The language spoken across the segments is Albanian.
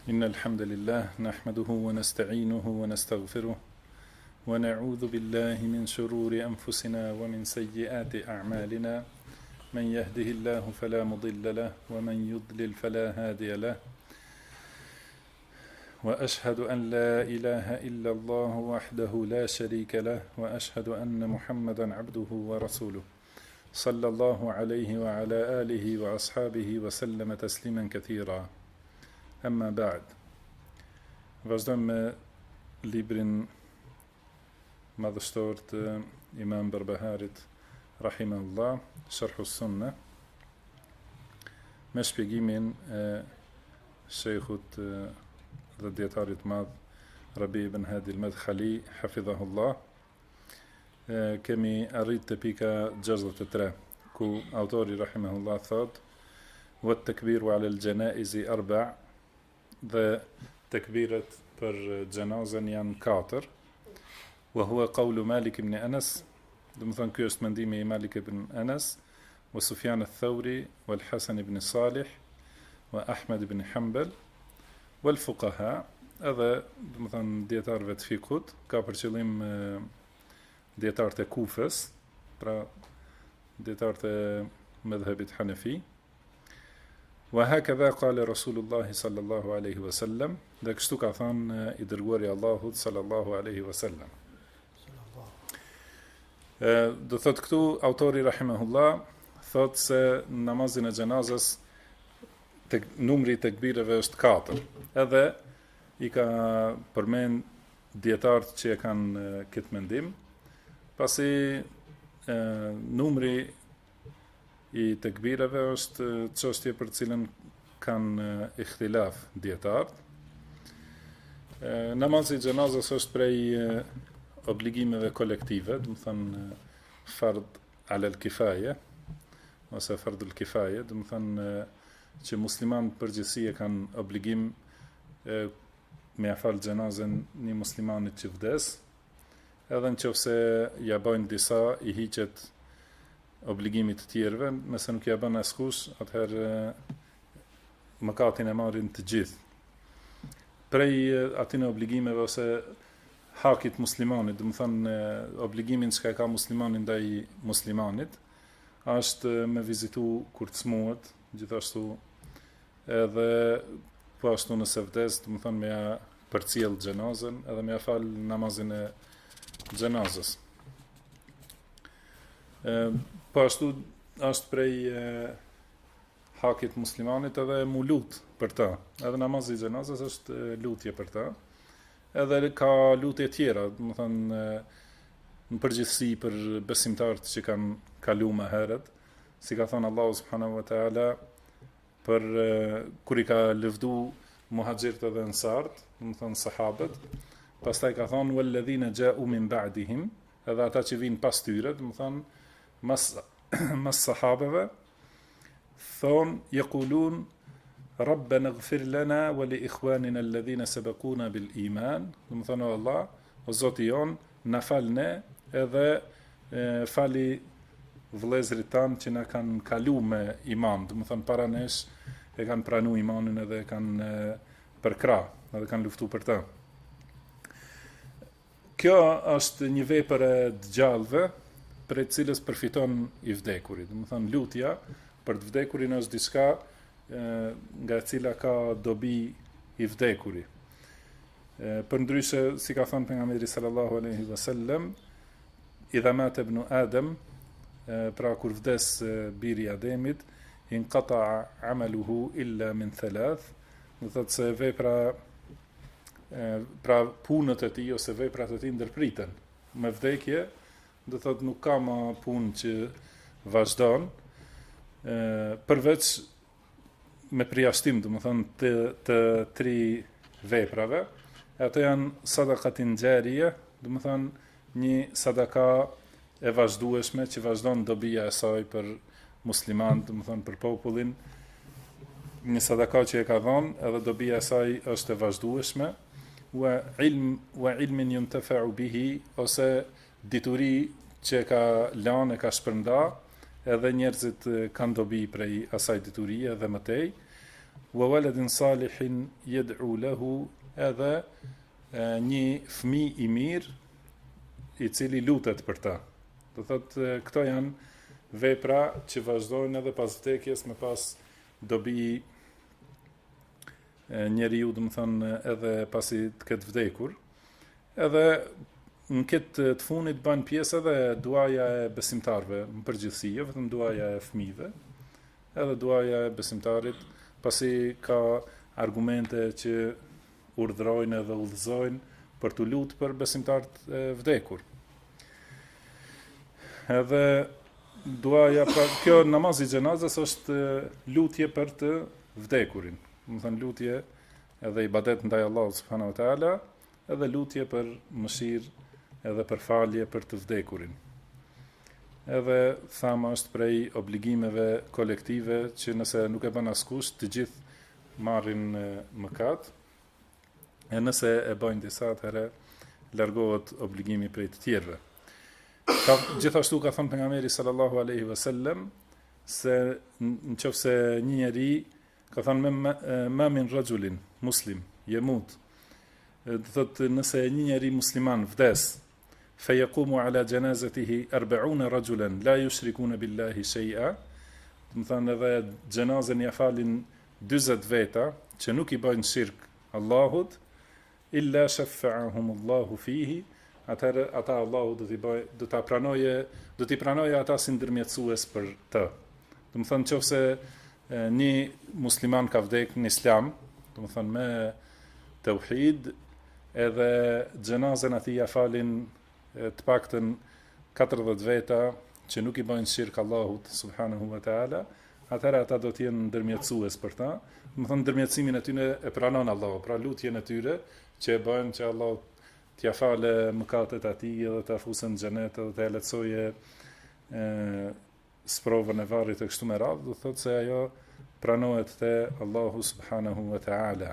إن الحمد لله نحمده ونستعينه ونستغفره ونعوذ بالله من شرور أنفسنا ومن سيئات أعمالنا من يهده الله فلا مضل له ومن يضلل فلا هادي له وأشهد أن لا إله إلا الله وحده لا شريك له وأشهد أن محمدا عبده ورسوله صلى الله عليه وعلى آله وأصحابه وسلم تسليما كثيرا. Amma ba'd. Vazhdojmë me librin madhështor të Imam Barbaharit rahimahullah, Sharh as-Sunnah, me shpjegimin e shejkhut dhe dietarit madh Rabi ibn Hadi al-Madkhali hafidhahullah. Kemi arrit te pika 63 ku autori rahimahullah thot: "Wa at-takbiru 'ala al-janaiz arba'", dhe tekbiret për xhenazën janë 4. Wa huwa qawlu Malik ibn Anas, do të thonë ky është mendimi I Malik ibn Anas, wa Sufyan al-Thawri, wal Hasan ibn Salih, wa Ahmad ibn Hanbal, wal fuqaha, edhe do të thonë dietarëve të fikut, ka për qëllim dietarët e Kufës, pra dietarët e mëdhhabit Hanefi. وهكذا قال رسول الله صلى الله عليه وسلم، dhe kështu ka thënë I dërguari Allahut sallallahu alaihi wasallam. Do thot këtu autori rahimahullah thot se namazin e xhenazës numri I tekbireve është 4. Edhe I ka përmend dietarët që e kanë këtë mendim, pasi numri I tekbireve është çështje për cilën kanë ikhtilaf dietarët. Namazi I xhenazës është prej obligimeve kolektive, do të thonë fard ala al-kifaye ose fard al-kifaye, do të thonë që muslimanët përgjithësi e kanë obligim me ia fal xhenazën një muslimanit që vdes, edhe nëse ja bojnë disa I hiqet obligimit të tjerëve, nëse nuk ja bën askush, atëherë mëkatin e marrin të gjithë. Prej atyre obligimeve ose hakit muslimanit, do të thonë obligimin që ka muslimani ndaj muslimanit, është me vizitu kur të smuhet, gjithashtu edhe po ashtu nëse vdes, do të thonë me ja përcjell xhenazën edhe me ja fal namazin e xhenazës. Po ashtu është prej hakit muslimanit edhe mu lut për ta. Edhe namazi I xhenazës është lutje për ta. Edhe ka lutje tjera, do të thonë në përgjithësi për besimtarët që kanë kaluar më herët, si ka thënë Allahu subhanahu wa taala për kur I ka lëvdu muhaxhirët dhe ansart, do të thonë sahabët, pastaj ka thënë walladhina ja'u min ba'dihim, edhe ata që vinë pas tyre, do të thonë mas sahabeve, thon yaqulun rabbana ighfir lana wa li ikhwanina alladhina sabaquna bil iman, do të thonë Allah, o Zoti jon, na falne edhe fali vëllezërit tan që na kanë kaluar me iman, do të thonë para nesh e kanë pranuar imanin edhe kanë përkrah, edhe kanë luftuar për ta. Kjo është një vepër e dgjallëve, për e cilës përfiton I vdekurit. Do të thonë lutja për të vdekurin është diçka nga e cila ka dobi I vdekuri. Përndryshe, si ka thënë pejgamberi sallallahu alaihi wasallam, idha mata ibn Adam, pra kur vdes biri I Ademit, inqata'a amaluhu illa min thalath, do thotë se vepra pra punët e tij ose veprat e tij ndërpriten me vdekje. Do thot nuk ka më punë që vazhdon, përveç me përjashtim, do të thonë të 3 veprave. Ato janë sadakatin xharie, do të thonë një sadaka e vazhdueshme që vazhdon dobia e saj për muslimanët, do të thonë për popullin. Një sadaka që e ka dhënë, edhe dobia e saj është e vazhdueshme, wa ilmin yuntafa'u bihi, ose dituri që ka lanë e ka shpërnda, edhe njerëzit kanë dobi prej asaj diturie dhe mëtej, wa waladin salihin yad'u lahu, edhe një fëmijë i mirë i cili lutet për ta. Do thotë këto janë vepra që vazhdojnë edhe pas vdekjes me pas dobi njeriu, do të thonë, edhe pasi të ketë vdekur. Edhe në këtë të funit bën pjesë edhe duaja e besimtarëve në përgjithësi, jo vetëm duaja e fëmijëve, edhe duaja e besimtarit, pasi ka argumente që urdhrojnë edhe udhëzojnë për të lutur për besimtarët e vdekur. Edhe duaja, pra kjo namazi i xhenazës është lutje për të vdekurin. Do të thënë lutje edhe ibadet ndaj Allahut subhanahu wa taala, edhe lutje për mëshirë edhe për falje për të vdekurin. Edhe thama është prej obligimeve kolektive që nëse nuk e bën askush, të gjithë marrin mëkat, e nëse e bëjnë disa, atëherë largohet obligimi prej të tjerëve. Gjithashtu ka thënë pejgamberi sallallahu alaihi wasallam se nëse një njeri ka thënë ma min rajulin muslim yamut, do thotë nëse një njeri musliman vdes, fa yaqumu ala janazatihi 40 rajulan la yushrikuna billahi shay'a, do të thonë edhe xhenazën ja falin 40 veta që nuk i bëjnë shirk Allahut, illa shafa'ahum Allahu fihi, atëherë ata Allahu do t'i pranoje ata si ndërmjetësues për të. Do të thonë nëse një musliman ka vdekur në Islam, do të thonë me tauhid, edhe xhenazën atij ja falin të paktën 40 veta që nuk i bëjnë shirk Allahut subhanahu wa taala, atëherë ata do të jenë ndërmjetësues për ta. Do të thonë ndërmjetësimin e tyre e pranon Allahu, pra lutjen e tyre që e bëjnë që Allahu t'ja fale mëkatet atij edhe t'a fusën në xhenet edhe t'a lehtësoje sprovën e varrit e kështu me radhë, do thotë se ajo pranohet te Allahu subhanahu wa taala.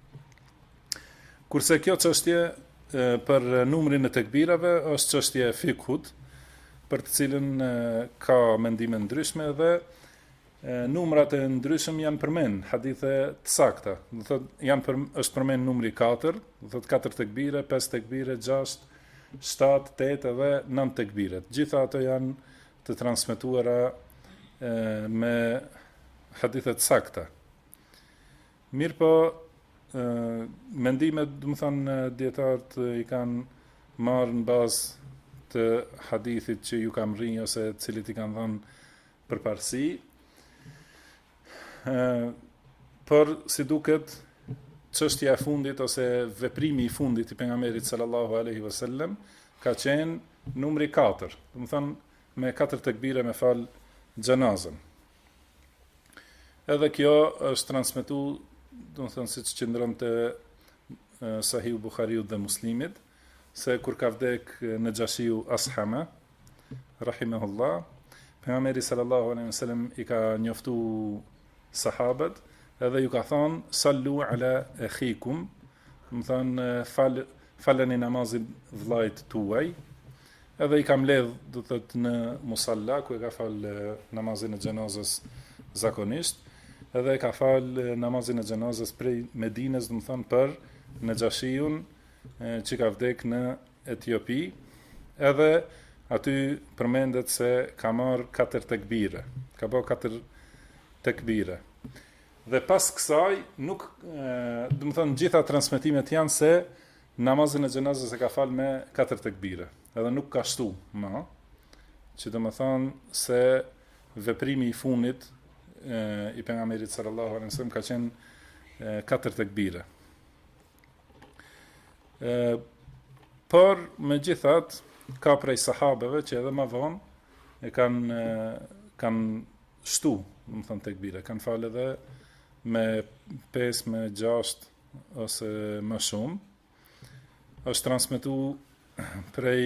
Kurse kjo çështje për numrin e tekbirave është çështje e fikut, për të cilën ka mendime ndryshme dhe numrat e ndryshëm janë përmend hadithe të sakta. Do thotë është përmend numri 4, do thotë 4 tekbire, 5 tekbire, 6, 7, 8 edhe 9 tekbire. Gjitha ato janë të transmetuara me hadithe të sakta. Mirë po, mendimet, do të thonë, dietarët i kanë marrë në bazë të hadithit që ju kam rrinë ose cilit i kanë dhënë përparësi. Por si duket çështja e fundit ose veprimi i fundit i pejgamberit sallallahu alaihi wasallam ka qenë numri 4, do të thonë me 4 tekbire me fal xhenazën. Edhe kjo është transmetuar, do të thonë siç qëndron te Sahih Buhariut dhe Muslimit, se kur ka vdek Najashiu Ashama rahimahullah, pejgamberi sallallahu alaihi wasallam i ka njoftu sahabët, edhe ju ka thonë sallu ala akhikum, do të thonë faleni namazin vllajt tuaj, edhe i ka mbledh, do të thotë, në musalla ku e ka fal namazin e xhenazës zakonisht, edhe e ka fal namazin e xhenazës prej Medinës, do të thonë për Najashiun që ka vdek në Etiopi, edhe aty përmendet se ka marrë 4 tekbire, ka bërë 4 tekbire. Dhe pas kësaj nuk, do të thonë, gjitha transmetimet janë se namazin e xhenazës e ka fal me 4 tekbire, edhe nuk ka shtu më, që do të thonë se veprimi i fundit i pejgamberit sallallahu alaihi wasallam ka qenë 4 tekbire. Por megjithatë ka prej sahabeve që edhe më vonë e kanë shtu, do të thonë, tekbire, kanë falë edhe me 5, me 6 ose më shumë. Është transmetuar prej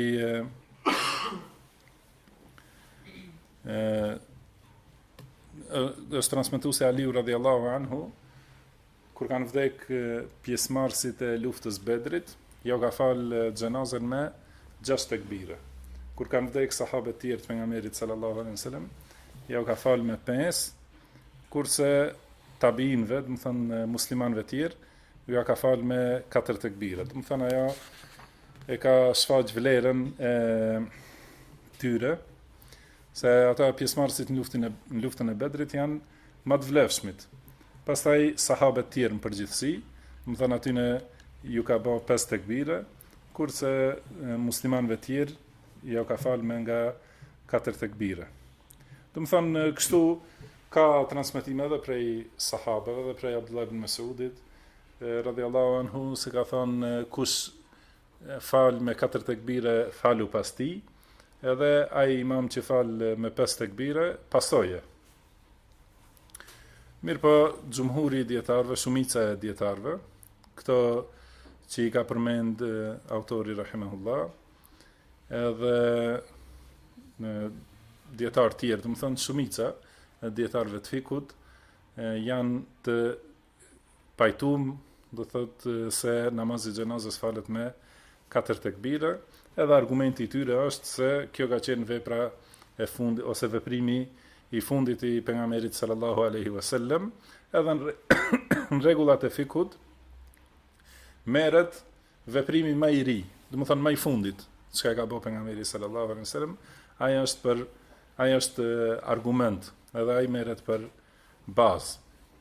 është transmetuar se Aliu radhiyallahu anhu, kur kanë vdek pjesëmarrësit e luftës Bedrit, jo ka falë xhenazën me 6 tekbire. Kur kanë vdek sahabët tjerë të pejgamberit sallallahu alaihi wasallam, ja u ka falë me 5, kurse tabiinve, do të thënë muslimanëve tjerë, ju ja ka falë me 4 tekbire. Do të thënë ajo e ka shfaq vlerën e tyre, se ata pjesëmarrësit në luftën e Bedrit janë më të vlefshmit. Pastaj sahabët tjerë në përgjithësi, do të thënë atyne ju ka bë 5 tekbire, kurse muslimanëve tjerë ja ka falë me nga 4 tekbire. Do të thënë kështu ka transmetime edhe prej sahabëve dhe prej Abdullah ibn Mesudit radhiyallahu anhu, se ka thënë kush fal me 4 tekbire falu pas tij, edhe ai imam që fal me 5 tekbire pasoje. Mirë po, xhumhuri i dietarëve, shumica e dietarëve, këto që i ka përmend autori rahimahullah, edhe në dietar tjerë, do të thënë shumica e dietarëve të fikut janë të pajtum, do thotë se namazi i xhenazës falet me 4 tekbire, edhe argumenti i tyre është se kjo ka qenë vepra e fundit ose veprimi i fundit i pejgamberit sallallahu alaihi wasallam, edhe në rregullat e fikut merret veprimi më i ri, do të thënë më i fundit, çka ka bëu pejgamberi sallallahu alaihi wasallam, ai është argument, edhe ai merret për bazë.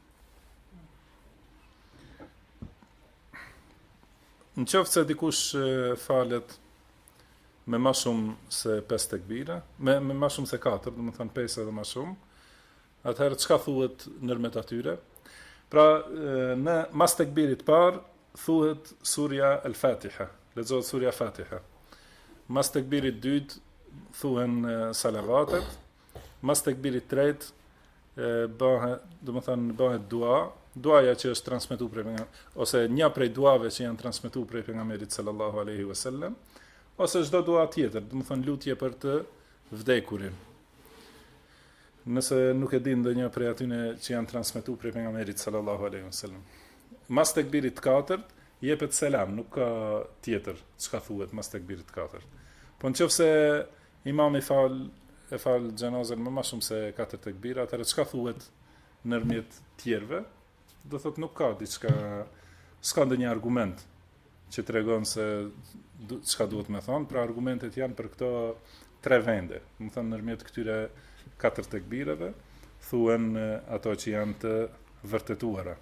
Në qoftë se dikush falet me ma shumë se 5 tekbire, me ma shumë se 4, do të thënë 5 edhe ma shumë, atëherë çka thuhet nërmet atyre? Pra, në mas tekbirit parë, thuhet surja El-Fatiha, lexohet surja Fatiha. Mas tekbirit dytë, thuhen salavatet, mas tekbirit tretë, bëhet dua, duaja që është transmetuar prej pejgamberit, ose një prej duave që janë transmetuar prej pejgamberit sallallahu alaihi wasallam, ose çdo dua tjetër, do të thonë lutje për të vdekurin. Nëse nuk e din ndonjë prej atyne që janë transmetuar prej pejgamberit sallallahu alaihi wasallam. Mas tekbirit të katërt jepet selam, nuk ka tjetër çka thuhet mas tekbirit të katërt. Po nëse imam e fal xhenazën më shumë se 4 tekbira, atëherë çka thuhet ndërmjet tjerëve? Do thot nuk ka diçka, s'ka ndonjë argument që tregon se çka duhet me thonë, pra argumentet janë për këto 3 vende. Do të thonë ndërmjet këtyre 4 tekbireve thuhen ato që janë të vërtetuara.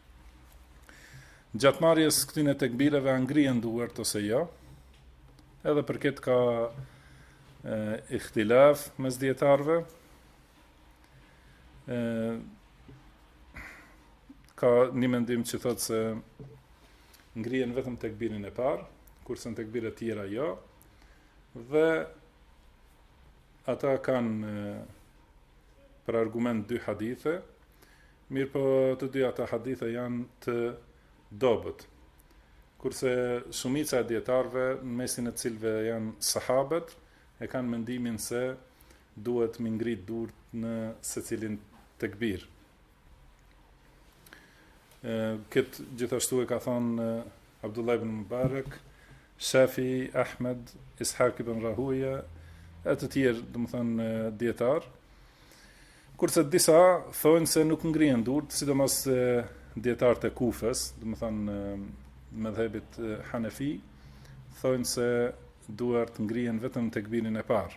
Gjatë marrjes këtyre tekbireve ngrihen duart ose jo. Edhe për këtë ka ihtilaf mes dietarëve. Ka një mendim që thotë se ngrihen vetëm tekbirin e parë, kurse në tekbiret tjera jo, dhe ata kanë për argument 2 hadithe, mirë po të dy ata hadithe janë të dobët, kurse shumica e dietarëve, në mesin e cilëve janë sahabët, e kanë mendimin se duhet mi ngrit durt në secilin tekbir. Këtë gjithashtu e ka thonë Abdullah ibn Mubarak, Shafi, Ahmed, Ishaq ibn Rahuja, e të tjerë, do të thënë dietar. Kurse disa thonë se nuk ngrihen durt, sidomos dietarët e Kufës, do të thënë mëdhëbit Hanefi, thonë se duart ngrihen vetëm tekbirin e parë.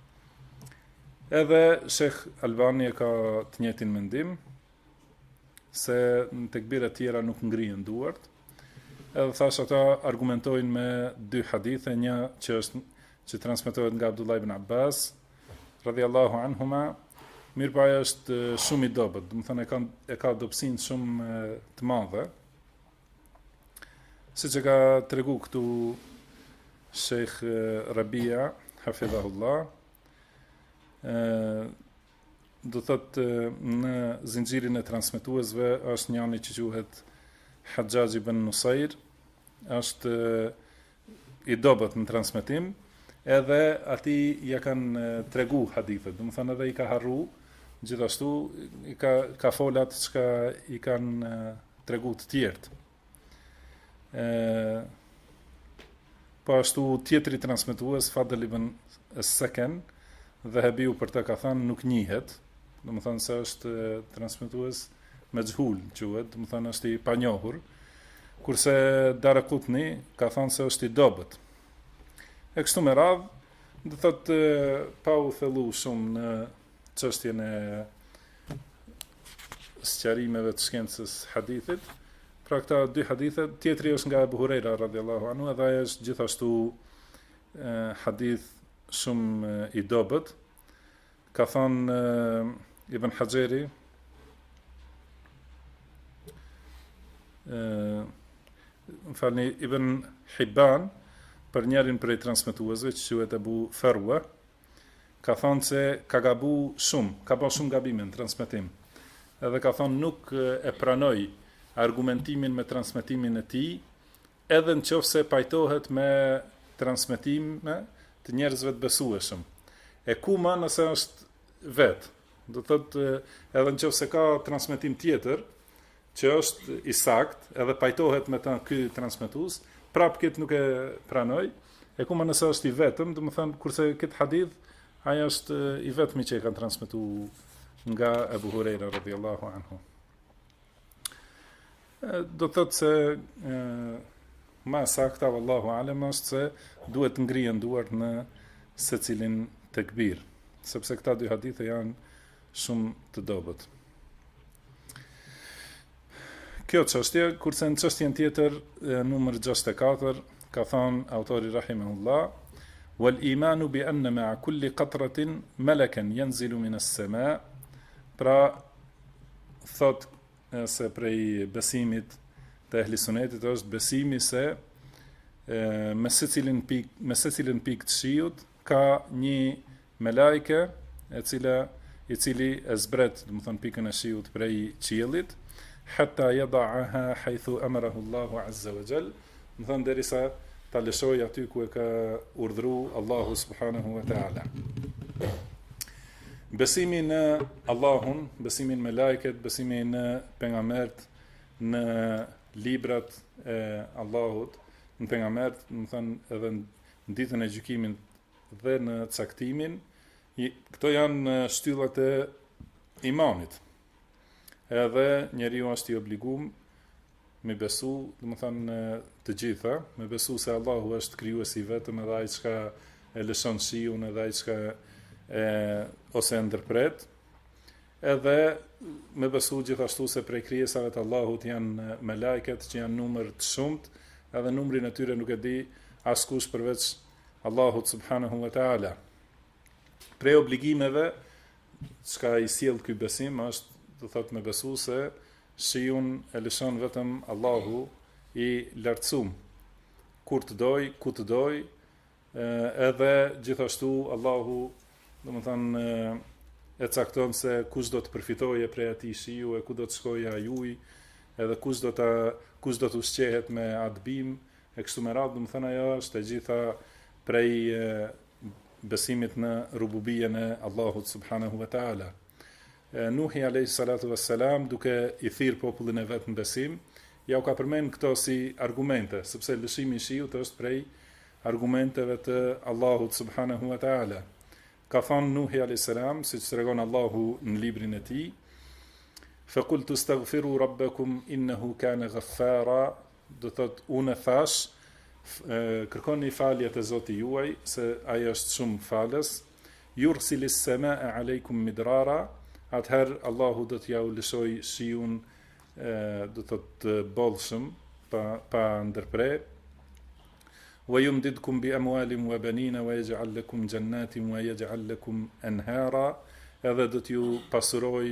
Edhe Sheikh Albani e ka të njëjtin mendim, se në tekbiret tjera nuk ngrihen duart. Edhe thash ata argumentojnë me 2 hadithe, një që transmetohet nga Abdullah ibn Abbas radhiyallahu anhuma, mirëpo ajo është shumë i dobët, do të thënë e ka dobësinë shumë të madhe. Siç e ka tregu këtu Sheikh Rabia hafidhahullah, do thotë në zinxhirin e transmetuesve është njëri që quhet Hajjaj ibn Nusair, është i dobët në transmetim, edhe ati ja kanë tregu hadithet, do të thënë edhe i ka harru, gjithashtu ka folat çka i kanë tregu të tjerët. Po ashtu tjetri transmetues Fadl ibn Sakan dhe Hebiu për të ka thënë nuk njihet, do të thënë se është transmetues mejhul quhet, do të thonë është i panjohur, kurse Daraqutni ka thënë se është i dobët. E kështu me radhë, do thotë pa u thellu shumë në çështjen e sqarimeve të shkencës hadithit. Pra këta dy hadithe, tjetri është nga Abu Huraira radhiyallahu anhu, edhe ai është gjithashtu hadith shumë i dobët. Ka thënë Ibn Hajeri, Ibn Hibban, për njerin prej transmetuesve që quhet Abu Farwa, ka thënë se ka gabu shumë, ka bërë shumë gabime në transmetim. Edhe ka thënë nuk e pranoj argumentimin me transmetimin e tij, edhe nëse pajtohet me transmetime të njerëzve të besueshëm. E kuma nëse është vetë. Do thotë edhe nëse ka transmetim tjetër që është i sakt, edhe pajtohet me ta ky transmetues, prapë këtë nuk e pranoj. E kuma nëse është i vetëm, do të thënë kurse këtë hadith ai është i vetmi që e kanë transmetuar nga Abu Huraira radhiyallahu anhu. Do të thotë se ma sakta wallahu alem është se duhet ngrihen duart në secilin tekbir, sepse këta dy hadithe janë shumë të dobët. Kjo çështje, kurse në çështjen tjetër, numër 64, ka thënë autori rahimahullah, wal imanu bi anna ma'a kulli qatratin malakan yanzilu min as-sama', pra thot se prej besimit të ehli sunetit është besimi se me secilin pikë të shiut ka një melajke i cili e zbret, do të thonë pikën e shiut prej qiellit, hatta yada'aha haythu amarahu Allahu azza wa jall, do të thonë derisa ta lëshoj aty ku e ka urdhëruar Allahu subhanahu wa ta'ala. Besimi në Allahun, besimi në melajket, besimi në pejgambert, në librat e Allahut, në pejgambert, do të thonë edhe në ditën e gjykimit dhe në caktimin, këto janë shtyllat e imanit. Edhe njeriu është i obliguar me besu, do të thonë të gjitha, me besu se Allahu është krijuesi vetëm, edhe ai çka e lëshon shiun, edhe ai çka ose ndërpret, edhe me besu gjithashtu se prej krijesave të Allahut janë melajket që janë numër të shumt, edhe numrin e tyre nuk e di askush përveç Allahut subhanahu wa ta'ala. Prej obligimeve çka i sjell ky besim është, do thotë me besu se shiun e lëshon vetëm Allahu i lartësuar, kur të doj, ku të doj, edhe gjithashtu Allahu, do të thonë, e cakton se kush do të përfitojë prej atij shiu, e ku do të shkojë ai ujë, edhe kush do të ushqehet me atë bim, e kështu me radhë, do të thonë ajo është e gjitha prej besimit në rububien e Allahut subhanahu wa ta'ala. Nuhi alayhi salatu wassalam, duke i thirr popullin e vet në besim, ja u ka përmend këto si argumente, sepse lëshimi i shiut është prej argumenteve të Allahut subhanahu wa ta'ala. Ka thënë Nuhi alayhi salam, siç tregon Allahu në librin e tij, fa qultu astaghfiru rabbakum innahu kana ghaffara, do thot unë thash, kërkoni falje te Zoti juaj, se ai është shumë falës, yursilis samaa aleikum midrara, atëherë Allahu do t'ja u lëshoj shiun, do thot bollshëm, pa ndërprer, wa yumdidkum bi amwalin wa banina wa yaj'al lakum jannatin wa yaj'al lakum anhara, edhe do t'ju pasuroj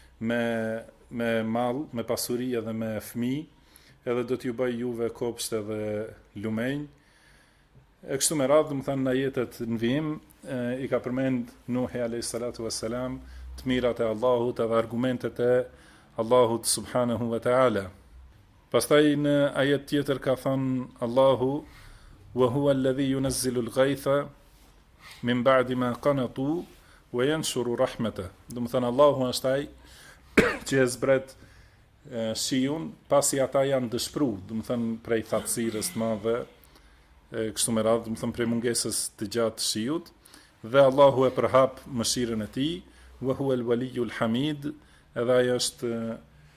me mall, me pasuri edhe me fëmijë, edhe do t'ju bëj juve kopshte dhe lumenj. E kështu me radhë, më thënë në jetet në vijim, i ka përmend Nuhi alayhi salatu wassalam të mirat e Allahut edhe argumentet e Allahut subhanahu wa ta'ala. Pastaj në ajet tjetër ka thënë Allahu, wa huwa alladhi yunazzilu al-ghaytha min ba'di ma qanatu wa yanshuru rahmatahu. Do të thënë Allahu është ai që e zbret shiun pasi ata janë dëshpëruar, do të thënë prej thatësirës të madhe, kështu me radhë, do të thënë prej mungesës të gjatë të shiut, dhe Allahu e përhap mëshirën e tij, wa huwa al-waliyul hamid, edhe ai është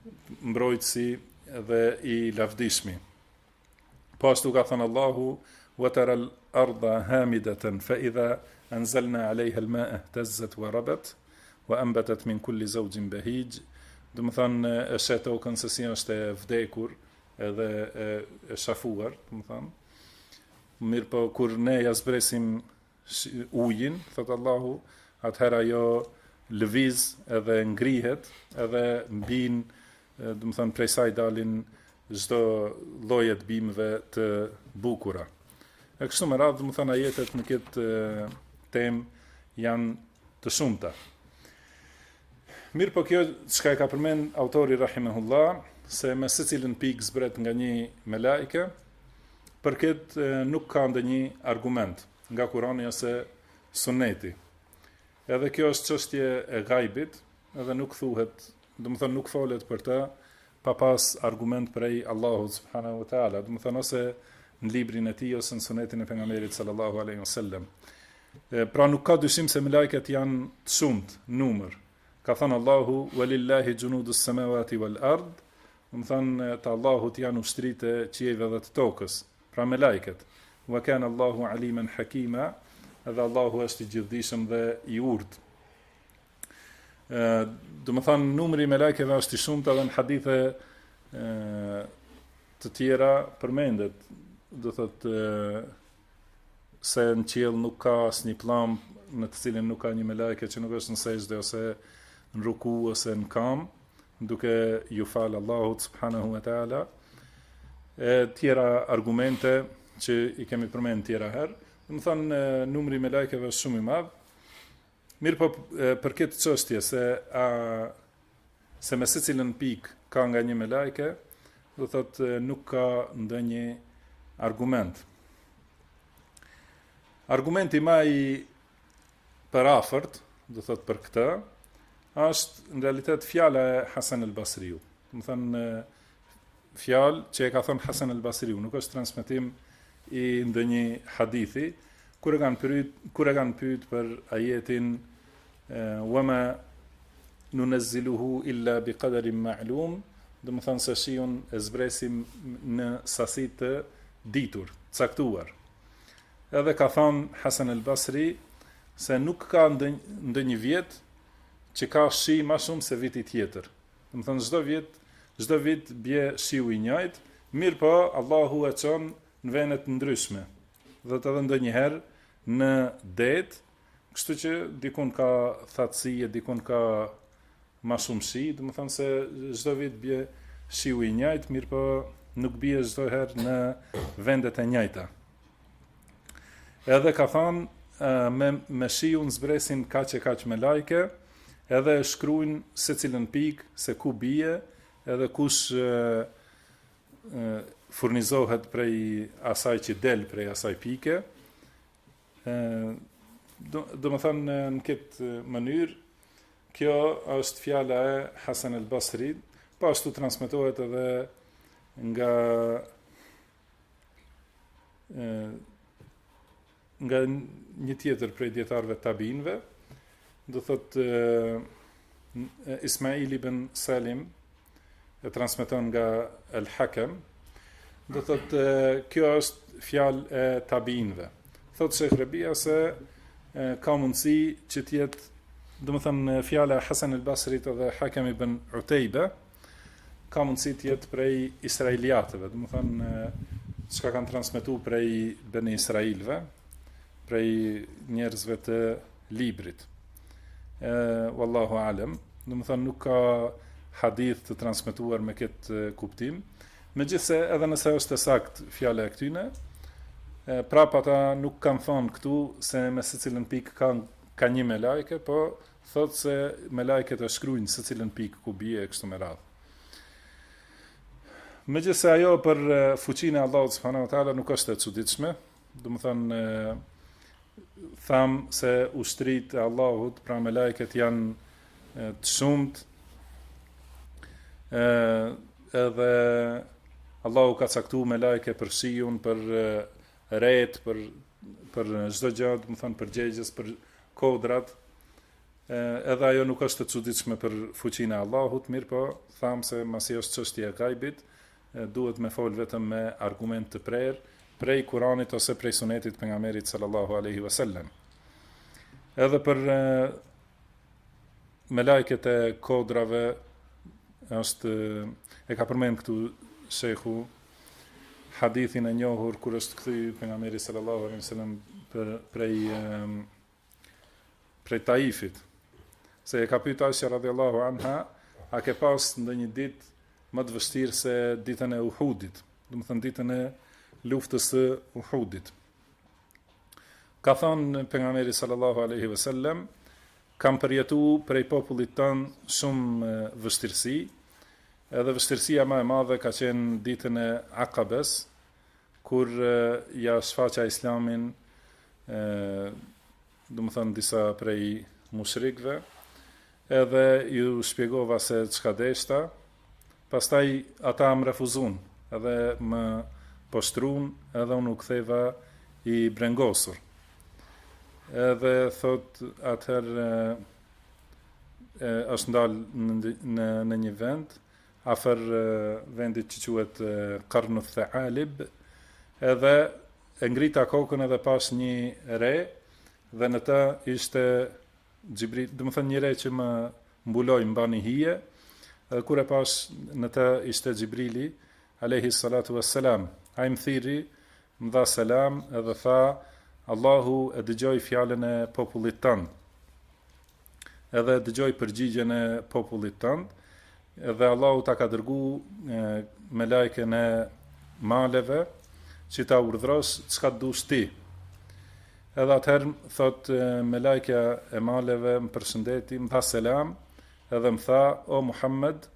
mbrojtësi dhe i lavdishmi. Po ashtu ka thënë Allahu: "Wa tara al-ardha hamidatan fa idha anzalna 'alayha al-ma'a ihtazzat wa rabat wa anbatat min kulli zawjin bahij." Do të thonë e shet tokën se si është e vdekur edhe e shafuar, do të thonë. Mirë po kur ne ja zbresim ujin, thot Allahu, atëherë ajo lëviz edhe ngrihet edhe mbin, do të thonë prej saj dalin çdo lloje të bimëve të bukura. E kështu me radhë, do të thonë ajetet në këtë temë janë të shumta. Mirë po kjo çka e ka përmend autori rahimahullah, se me secilën pikë zbret nga një melaike, për këtë nuk ka ndonjë argument nga Kurani ose Sunneti. Edhe kjo është çështje e gajbit, edhe nuk thuhet, do të thonë nuk folet për të pa pas argument prej Allahut subhanahu wa taala, do të thonë ose në librin e tij ose në Sunetin e pejgamberit sallallahu alaihi wasallam. Pra nuk ka dyshim se melajket janë të shumtë numër. Ka thënë Allahu: "Walillahi junudus samawati wal ard", do të thonë te Allahut janë ushtritë e qiejve dhe të tokës, pra melajket. "Wa kana Allahu aliman hakima", edhe Allahu është i gjithdijshëm dhe i urtë. Do të thonë numri i melajkeve është i shumtë, edhe në hadithe të tjera përmendet, do thotë se në qiell nuk ka asnjë pllumb në të cilin nuk ka një melajke që nuk është në sejdë ose në ruku ose në kam, duke ju falë Allahut subhanahu wa taala. E tjera argumente që i kemi përmendur tjera herë, do të thonë numri i melajkeve është shumë i madh. Mirë po për këtë çështje se me secilën pikë ka nga një melajke, do thotë nuk ka ndonjë argument. Argumenti më i parafort, do thotë për këtë, është në realitet fjala e Hasan al-Basriu. Do thonë fjalë që e ka thënë Hasan al-Basriu, nuk është transmetim i ndonjë hadithi, kur e kanë pyet për ajetin "Wama nunazziluhu illa biqadarin ma'lum", do të thonë se shiun e zbresim në sasi të ditur, caktuar. Edhe ka thënë Hasan al-Basri se nuk ka ndonjë vit që ka shi më shumë se viti tjetër. Do të thonë çdo vit bie shiu i njëjtë, mirë po Allahu e çon në vende të ndryshme. Dhe të edhe ndonjëherë në det, kështu që dikun ka thatësi, dikun ka më shumë shi, do të thonë se çdo vit bie shiu i njëjtë, mirë po nuk bie çdo herë në vendet e njëjta. Edhe ka thënë me shiun zbresin kaq melajke, edhe shkruajnë secilën pikë se ku bie, edhe kush furnizohet prej asaj që del prej asaj pike. Do më thënë në këtë mënyrë, kjo është fjala e Hasan al-Basri, po ashtu transmetohet edhe nga një tjetër prej dietarëve tabinëve, do thotë Ismail ibn Salim e transmeton nga Al-Hakem, do thotë kjo është fjalë e tabinëve. Thotë Sheikh Rabia se ka mundësi që të jetë, do të thënë fjala e Hasan al-Basrit dhe Hakem ibn Utejbe, ka mundësi të jetë prej israeliatëve, do të thënë çka kanë transmetuar prej Beni Israilve, prej njerëzve të librit. Wallahu alem, do të thënë nuk ka hadith të transmetuar me këtë kuptim. Megjithse edhe nëse është e saktë fjala e këtyne, prapa ata nuk kanë thonë këtu se me secilën pikë ka një melajke, po thotë se melajket e shkruajnë secilën pikë ku bie kështu me radhë. Megjithse ajo për fuqinë e Allahut subhanahu wa taala nuk është e çuditshme, do të thënë tham se ushtritë e Allahut, pra melajket janë të shumtë, edhe Allahu ka caktuar melajke për shiun, për ret, për çdo gjë, do të thënë për gjegjes, për kodrat, edhe ajo nuk është e çuditshme për fuqinë e Allahut, mirë po, thamë se masi është çështje e gajbit, duhet me fol vetëm me argument të prerë, prej Kuranit ose prej Sunetit pejgamberit sallallahu alaihi wasallam. Edhe për me lajket e kodrave është e ka përmend këtu shehu hadithin e njohur kur është kthy pejgamberi sallallahu alaihi wasallam prej Taifit, se e ka pyetur Aisha radhiyallahu anha, a ke pas ndonjë ditë më të vështirë se ditën e Uhudit, do të thënë ditën e luftës së Uhudit. Ka thënë pejgamberi sallallahu alaihi wasallam, kam përjetuar prej popullit tënd shumë vështirësi, edhe vështirësia më e madhe ka qenë ditën e Aqabes, kur ja shfaqja Islamin, do të thënë disa prej mushrikëve, edhe ju shpjegova se çka deshta, pastaj ata më refuzun, edhe më poshtrun, edhe unë u ktheva i brengosur. Edhe thot atëherë është ndalë në një vend, afër vendit që quhet Qarnu Thaalib, edhe e ngrita kokën edhe pas një re, dhe në të ishte Xhibril, do të thënë një re që më mbuloi mbani hije, edhe kur e pas në të ishte Xhibrili alayhi salatu wassalam. Ai më thirri, më dha selam edhe tha, Allahu e dëgjoi fjalën e popullit tënd. Edhe dëgjoi përgjigjen e popullit tënd, edhe Allahu ta ka dërguar me lajken e maleve që ta urdhros çka dush ti. Edhe atëherë thot me lajkja e maleve më përshëndeti, më tha selam, edhe më tha, o Muhammed,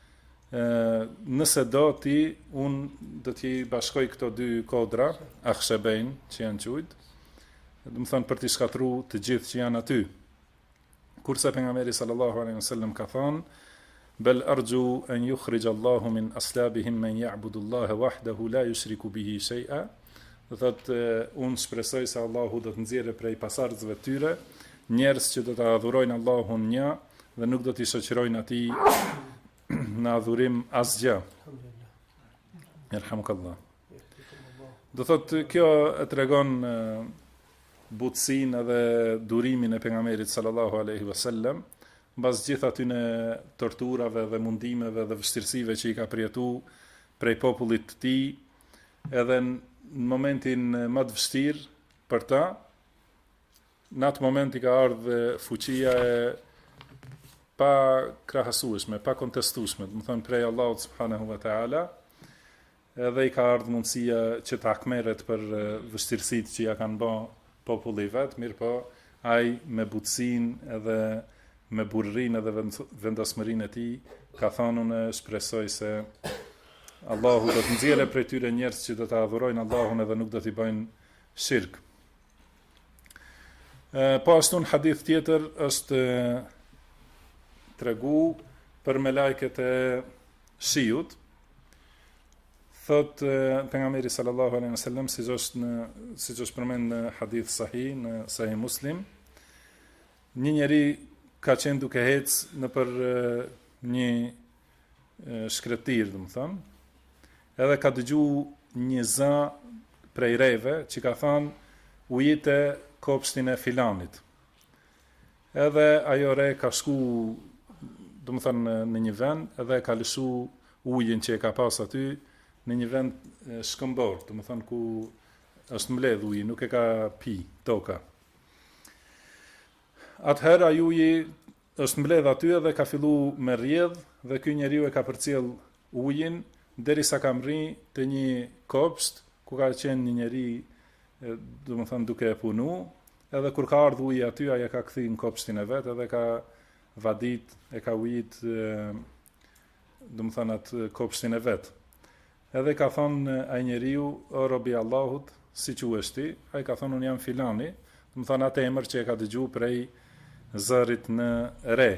nëse do ti, unë do t'i bashkoj këto dy kodra, akhshebejn, që janë quajt, do më thënë për t'i shkatru të gjithë që janë aty. Kurse pejgamberi sallallahu alaihi wasallam ka thënë, bel arju an yukhrij Allahu min aslabihim man ya'budu Allaha wahdahu la yushriku bihi shay'a. Do thotë unë shpresoj se Allahu do të nxjerrë prej pasardhësve tyre njerëz që do ta adhurojnë Allahun një dhe nuk do t'i shoqërojnë atij në adhurim asgjë. Yerhamukallah. Do thotë kjo e tregon butësinë edhe durimin e pejgamberit sallallahu alaihi wasallam, mbas gjithë atyne torturave dhe mundimeve dhe vështirësive që i ka përjetuar prej popullit të tij, edhe në momentin më të vështirë për ta, në atë moment i ka ardhur fuqia e pa krahasueshme, pa kontestueshme, do të thënë prej Allahut subhanahu wa taala, edhe i ka ardhur mundësia që ta akmerret për vështirësitë që ja kanë bë populli i vet, mirë po ai me butësinë edhe me burrinë edhe vendosmërinë e tij ka thënë unë shpresoj se Allahu do të nxjerrë prej tyre njerëz që do ta adhurojnë Allahun edhe nuk do t'i bëjnë shirk. Po ashtu në hadith tjetër është tregu për me lajket e shiut. Thot pejgamberi sallallahu alaihi wasallam, siç është përmend në hadith sahih në Sahih Muslim, një njeri ka qenë duke ecë në për një shkretir, do të thënë, edhe ka dëgju një zë prej reve që ka thënë ujite kopshtin e filanit. Edhe ajo re ka shku, do të thënë në një vend, edhe ka lëshu ujin që e ka pas aty në një vend shkëmbor, do të thënë ku është mbledh uji, nuk e ka pi toka. Atëherë ai uji është mbledh aty edhe ka fillu me rrjedh dhe ky njeriu e ka përcjell ujin derisa ka mri te një kopsht ku ka qenë një njeri, do të thënë duke e punu, edhe kur ka ardhur uji aty, ai e ka kthy në kopshtin e vet edhe ka vadit, e ka ujit, do të thënë atë kopshtin e vet. Edhe ka thonë ai njeriu, o robi i Allahut, si quhesh ti? Ai ka thonë unë jam filani, do të thënë atë emër që e ka dëgjuar prej zërit në re.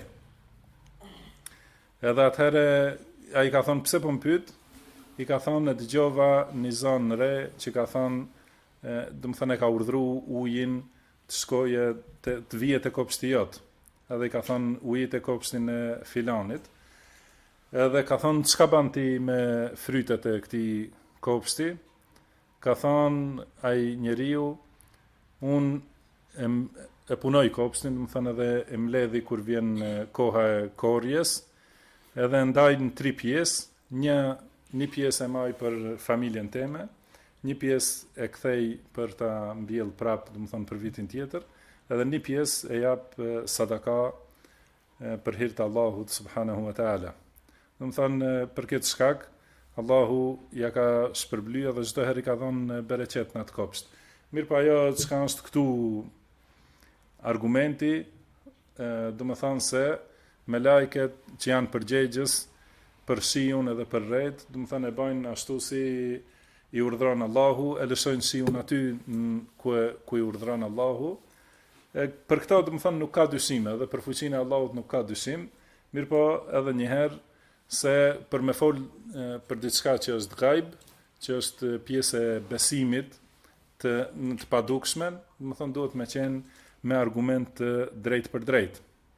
Edhe atëherë ai ka thonë pse po më pyet? I ka thonë dëgjova një zën në re që ka thonë, do të thënë e ka urdhëruar ujin të shkoje të vije te kopshti jot. edhe i ka thonë ujit e kopshtin e filanit, edhe ka thonë çka ban ti me frytet e këtij kopshti, ka thonë ai njeriu, unë e punoj kopshtin, më thënë edhe e mbledhi kur vjen koha e korjes, edhe ndaj në 3 pjesë, një pjesë e maj për familjen teme, një pjesë e kthej për ta mbjell prapë, do të thonë për vitin tjetër, edhe një pjesë e jap sadaka për hir të Allahut subhanahu wa taala. Do të thonë për këtë shkak Allahu ja ka shpërblyë dhe çdo herë i ka dhënë bereqet në atë kopsht. Mirë pa ajo çka është këtu argumenti, do të thonë se me lajket që janë përgjegjës për shiun edhe për rrejt, do të thonë e bajnë ashtu si i urdhron Allahu, e lëshojnë shiun aty ku i urdhron Allahu. Për këto do të thonë nuk ka dyshim, edhe për fuqinë e Allahut nuk ka dyshim, mirë po edhe një herë se për me fol për diçka që është gajb, që është pjesë e besimit të padukshme, do të thonë duhet me qenë me argument të drejt për drejt.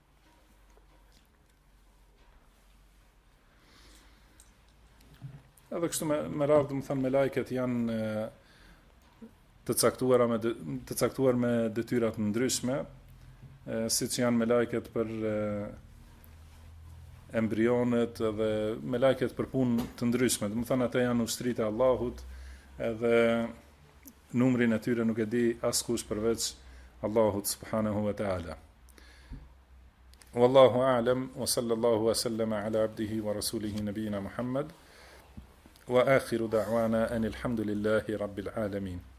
Edhe kështu me radhë, do të thonë me lajket janë të caktuar me detyrat ndryshme, siç janë me lajket për embrionet edhe me lajket për punë të ndryshme. Do të thonë ata janë ushtritë e Allahut, edhe numrin e tyre nuk e di askush përveç Allahut subhanahu wa ta'ala. Wallahu a'lam wa sallallahu wa sallama ala abdihi wa rasulihi nabiyina Muhammad wa akhiru da'wana anil hamdulillahi rabbil alamin.